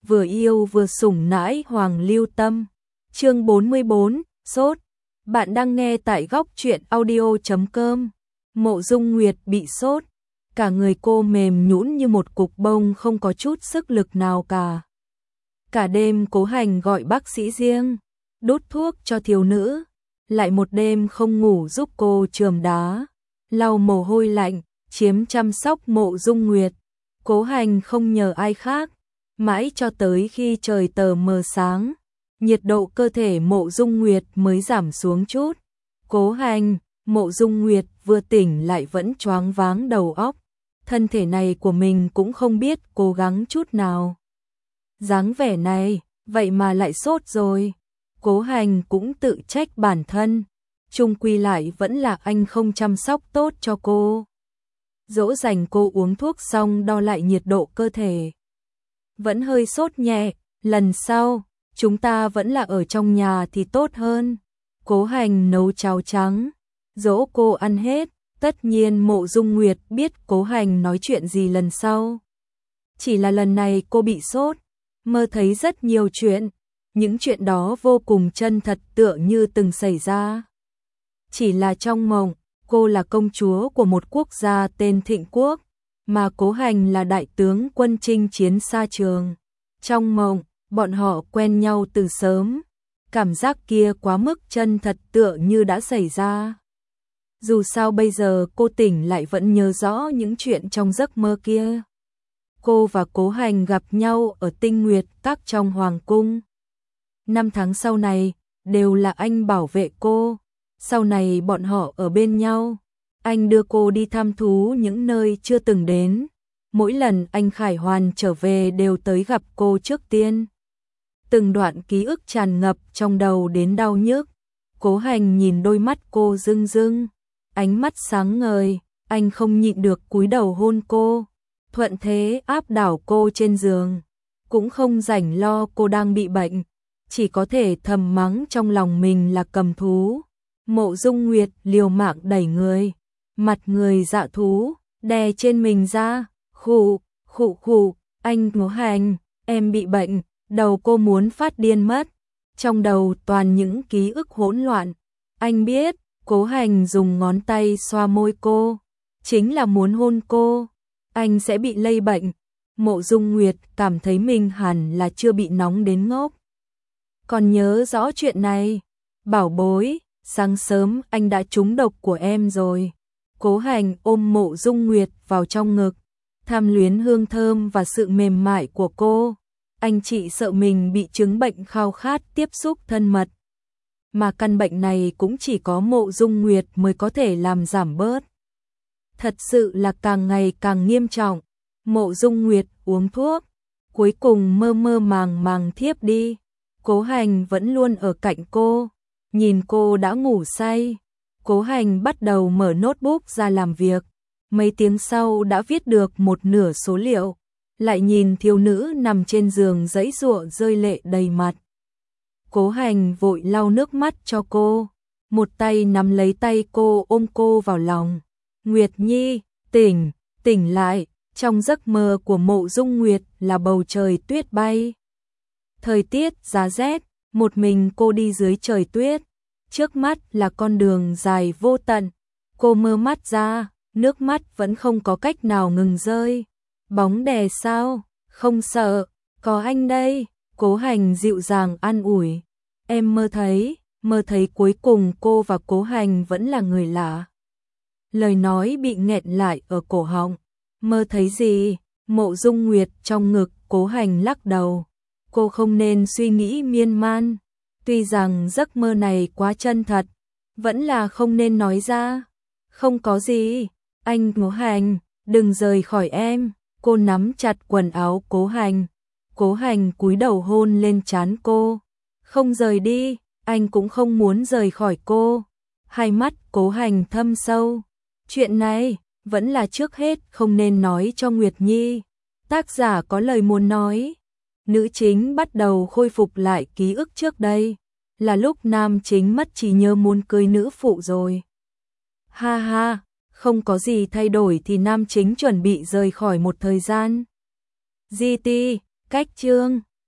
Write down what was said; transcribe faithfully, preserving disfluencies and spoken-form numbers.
vừa yêu vừa sủng nãi Hoàng Lưu Tâm. Chương bốn mươi bốn, sốt. Bạn đang nghe tại góc truyện audio chấm com. Mộ Dung Nguyệt bị sốt, cả người cô mềm nhũn như một cục bông, không có chút sức lực nào cả. Cả đêm Cố Hành gọi bác sĩ riêng, đút thuốc cho thiếu nữ, lại một đêm không ngủ giúp cô chườm đá, lau mồ hôi lạnh, chiếm chăm sóc Mộ Dung Nguyệt. Cố Hành không nhờ ai khác, mãi cho tới khi trời tờ mờ sáng, nhiệt độ cơ thể Mộ Dung Nguyệt mới giảm xuống chút. Cố Hành, Mộ Dung Nguyệt vừa tỉnh lại vẫn choáng váng đầu óc, thân thể này của mình cũng không biết cố gắng chút nào. Dáng vẻ này, vậy mà lại sốt rồi. Cố Hành cũng tự trách bản thân, chung quy lại vẫn là anh không chăm sóc tốt cho cô. Dỗ dành cô uống thuốc xong đo lại nhiệt độ cơ thể. Vẫn hơi sốt nhẹ, lần sau, chúng ta vẫn là ở trong nhà thì tốt hơn. Cố Hành nấu cháo trắng, dỗ cô ăn hết. Tất nhiên Mộ Dung Nguyệt biết Cố Hành nói chuyện gì lần sau. Chỉ là lần này cô bị sốt, mơ thấy rất nhiều chuyện. Những chuyện đó vô cùng chân thật, tựa như từng xảy ra. Chỉ là trong mộng, cô là công chúa của một quốc gia tên Thịnh Quốc, mà Cố Hành là đại tướng quân chinh chiến xa trường. Trong mộng, bọn họ quen nhau từ sớm. Cảm giác kia quá mức chân thật, tựa như đã xảy ra. Dù sao bây giờ cô tỉnh lại vẫn nhớ rõ những chuyện trong giấc mơ kia. Cô và Cố Hành gặp nhau ở Tinh Nguyệt Các trong Hoàng cung. Năm tháng sau này, đều là anh bảo vệ cô. Sau này bọn họ ở bên nhau. Anh đưa cô đi thăm thú những nơi chưa từng đến. Mỗi lần anh khải hoàn trở về đều tới gặp cô trước tiên. Từng đoạn ký ức tràn ngập trong đầu đến đau nhức. Cố Hành nhìn đôi mắt cô rưng rưng, ánh mắt sáng ngời, anh không nhịn được cúi đầu hôn cô, thuận thế áp đảo cô trên giường, cũng không rảnh lo cô đang bị bệnh, chỉ có thể thầm mắng trong lòng mình là cầm thú. Mộ Dung Nguyệt liều mạng đẩy người, mặt người dạ thú, đè trên mình ra, khụ, khụ khụ, anh Cố Hành, em bị bệnh, đầu cô muốn phát điên mất, trong đầu toàn những ký ức hỗn loạn. Anh biết, Cố Hành dùng ngón tay xoa môi cô, chính là muốn hôn cô, anh sẽ bị lây bệnh. Mộ Dung Nguyệt cảm thấy mình hẳn là chưa bị nóng đến ngốc. Còn nhớ rõ chuyện này, bảo bối, sáng sớm anh đã trúng độc của em rồi. Cố Hành ôm Mộ Dung Nguyệt vào trong ngực, tham luyến hương thơm và sự mềm mại của cô. Anh chỉ sợ mình bị chứng bệnh khao khát tiếp xúc thân mật, mà căn bệnh này cũng chỉ có Mộ Dung Nguyệt mới có thể làm giảm bớt. Thật sự là càng ngày càng nghiêm trọng. Mộ Dung Nguyệt uống thuốc, cuối cùng mơ mơ màng màng thiếp đi. Cố Hành vẫn luôn ở cạnh cô, nhìn cô đã ngủ say. Cố Hành bắt đầu mở notebook ra làm việc, mấy tiếng sau đã viết được một nửa số liệu, lại nhìn thiếu nữ nằm trên giường giãy giụa rơi lệ đầy mặt. Cố Hành vội lau nước mắt cho cô, một tay nắm lấy tay cô ôm cô vào lòng. Nguyệt Nhi, tỉnh, tỉnh lại. Trong giấc mơ của Mộ Dung Nguyệt là bầu trời tuyết bay. Thời tiết giá rét, một mình cô đi dưới trời tuyết. Trước mắt là con đường dài vô tận. Cô mơ mắt ra, nước mắt vẫn không có cách nào ngừng rơi. Bóng đè sao? Không sợ, có anh đây. Cố Hành dịu dàng an ủi. Em mơ thấy, mơ thấy cuối cùng cô và Cố Hành vẫn là người lạ. Lời nói bị nghẹn lại ở cổ họng. Mơ thấy gì? Mộ Dung Nguyệt trong ngực Cố Hành lắc đầu. Cô không nên suy nghĩ miên man. Tuy rằng giấc mơ này quá chân thật, vẫn là không nên nói ra. Không có gì, anh Cố Hành, đừng rời khỏi em. Cô nắm chặt quần áo Cố Hành. Cố Hành cúi đầu hôn lên trán cô. Không rời đi, anh cũng không muốn rời khỏi cô. Hai mắt Cố Hành thâm sâu. Chuyện này, vẫn là trước hết không nên nói cho Nguyệt Nhi. Tác giả có lời muốn nói. Nữ chính bắt đầu khôi phục lại ký ức trước đây. Là lúc nam chính mất trí nhớ muốn cưới nữ phụ rồi. Ha ha, không có gì thay đổi thì nam chính chuẩn bị rời khỏi một thời gian. giê tê, cách chương.